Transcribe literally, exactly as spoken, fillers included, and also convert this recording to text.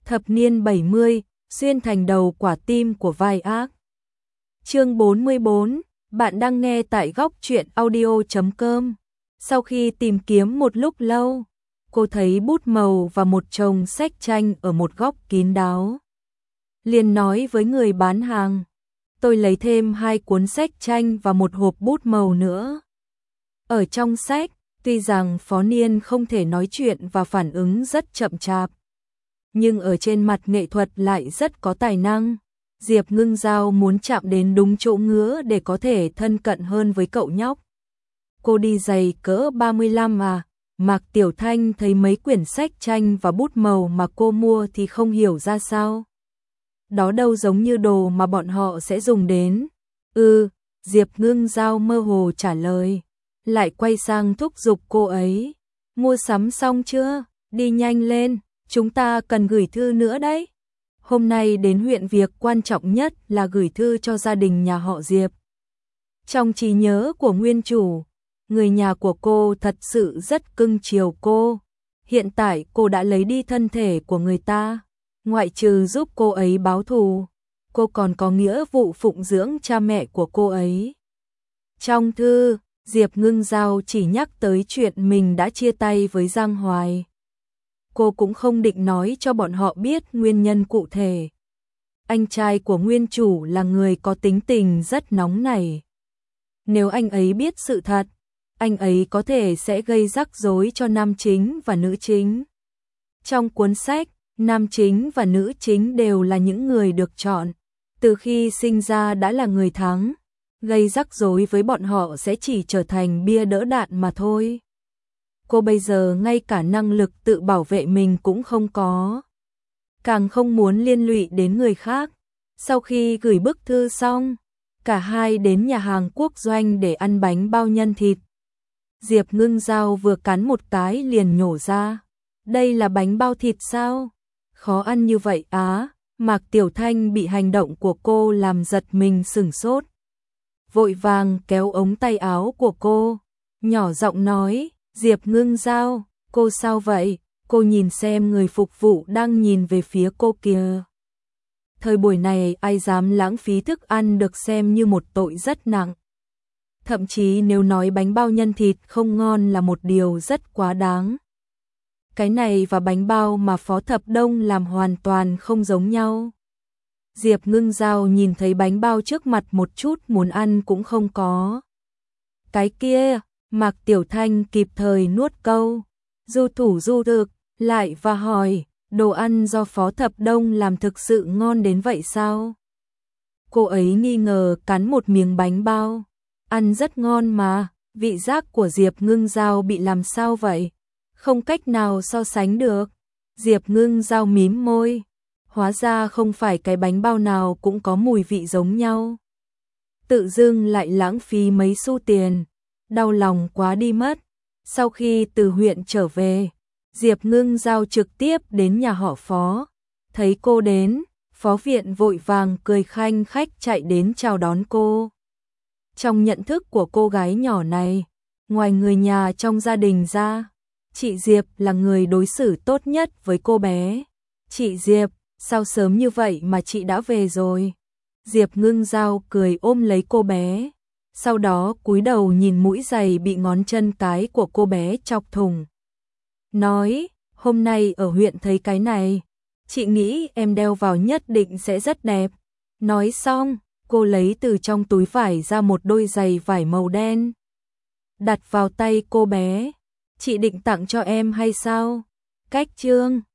Thập niên bảy mươi, xuyên thành đầu quả tim của vai ác. Chương bốn mươi bốn, bạn đang nghe tại góc truyện audio chấm com. Sau khi tìm kiếm một lúc lâu, cô thấy bút màu và một chồng sách tranh ở một góc kín đáo. Liền nói với người bán hàng, tôi lấy thêm hai cuốn sách tranh và một hộp bút màu nữa. Ở trong sách, tuy rằng Phó Niên không thể nói chuyện và phản ứng rất chậm chạp, nhưng ở trên mặt nghệ thuật lại rất có tài năng. Diệp Ngưng Giao muốn chạm đến đúng chỗ ngứa để có thể thân cận hơn với cậu nhóc. Cô đi giày cỡ ba mươi lăm à? Mạc Tiểu Thanh thấy mấy quyển sách tranh và bút màu mà cô mua thì không hiểu ra sao. Đó đâu giống như đồ mà bọn họ sẽ dùng đến. Ừ, Diệp Ngưng Giao mơ hồ trả lời, lại quay sang thúc giục cô ấy. Mua sắm xong chưa? Đi nhanh lên, chúng ta cần gửi thư nữa đấy. Hôm nay đến huyện, việc quan trọng nhất là gửi thư cho gia đình nhà họ Diệp. Trong trí nhớ của nguyên chủ, người nhà của cô thật sự rất cưng chiều cô. Hiện tại cô đã lấy đi thân thể của người ta, ngoại trừ giúp cô ấy báo thù, cô còn có nghĩa vụ phụng dưỡng cha mẹ của cô ấy. Trong thư, Diệp Ngưng Giao chỉ nhắc tới chuyện mình đã chia tay với Giang Hoài. Cô cũng không định nói cho bọn họ biết nguyên nhân cụ thể. Anh trai của nguyên chủ là người có tính tình rất nóng nảy. Nếu anh ấy biết sự thật, anh ấy có thể sẽ gây rắc rối cho nam chính và nữ chính. Trong cuốn sách, nam chính và nữ chính đều là những người được chọn, từ khi sinh ra đã là người thắng. Gây rắc rối với bọn họ sẽ chỉ trở thành bia đỡ đạn mà thôi. Cô bây giờ ngay cả năng lực tự bảo vệ mình cũng không có, càng không muốn liên lụy đến người khác. Sau khi gửi bức thư xong, cả hai đến nhà hàng Quốc Doanh để ăn bánh bao nhân thịt. Diệp Ngưng Giao vừa cắn một cái liền nhổ ra, đây là bánh bao thịt sao? Khó ăn như vậy á? Mạc Tiểu Thanh bị hành động của cô làm giật mình sửng sốt, vội vàng kéo ống tay áo của cô, nhỏ giọng nói, Diệp Ngưng Giao, cô sao vậy? Cô nhìn xem người phục vụ đang nhìn về phía cô kìa. Thời buổi này ai dám lãng phí thức ăn được xem như một tội rất nặng. Thậm chí nếu nói bánh bao nhân thịt không ngon là một điều rất quá đáng. Cái này và bánh bao mà Phó Thập Đông làm hoàn toàn không giống nhau. Diệp Ngưng Giao nhìn thấy bánh bao trước mặt một chút muốn ăn cũng không có. Cái kia, Mạc Tiểu Thanh kịp thời nuốt câu, du thủ du thực, lại và hỏi, đồ ăn do Phó Thập Đông làm thực sự ngon đến vậy sao? Cô ấy nghi ngờ cắn một miếng bánh bao, ăn rất ngon mà, vị giác của Diệp Ngưng Giao bị làm sao vậy? Không cách nào so sánh được. Diệp Ngưng Giao mím môi, hóa ra không phải cái bánh bao nào cũng có mùi vị giống nhau. Tự dưng lại lãng phí mấy xu tiền, đau lòng quá đi mất. Sau khi từ huyện trở về, Diệp Ngưng Giao trực tiếp đến nhà họ Phó. Thấy cô đến, Phó Viện vội vàng cười khanh khách chạy đến chào đón cô. Trong nhận thức của cô gái nhỏ này, ngoài người nhà trong gia đình ra, chị Diệp là người đối xử tốt nhất với cô bé. Chị Diệp, sao sớm như vậy mà chị đã về rồi? Diệp Ngưng Giao cười ôm lấy cô bé, sau đó cúi đầu nhìn mũi giày bị ngón chân cái của cô bé chọc thủng. Nói, hôm nay ở huyện thấy cái này, chị nghĩ em đeo vào nhất định sẽ rất đẹp. Nói xong, cô lấy từ trong túi vải ra một đôi giày vải màu đen, đặt vào tay cô bé. Chị định tặng cho em hay sao? Cách trương.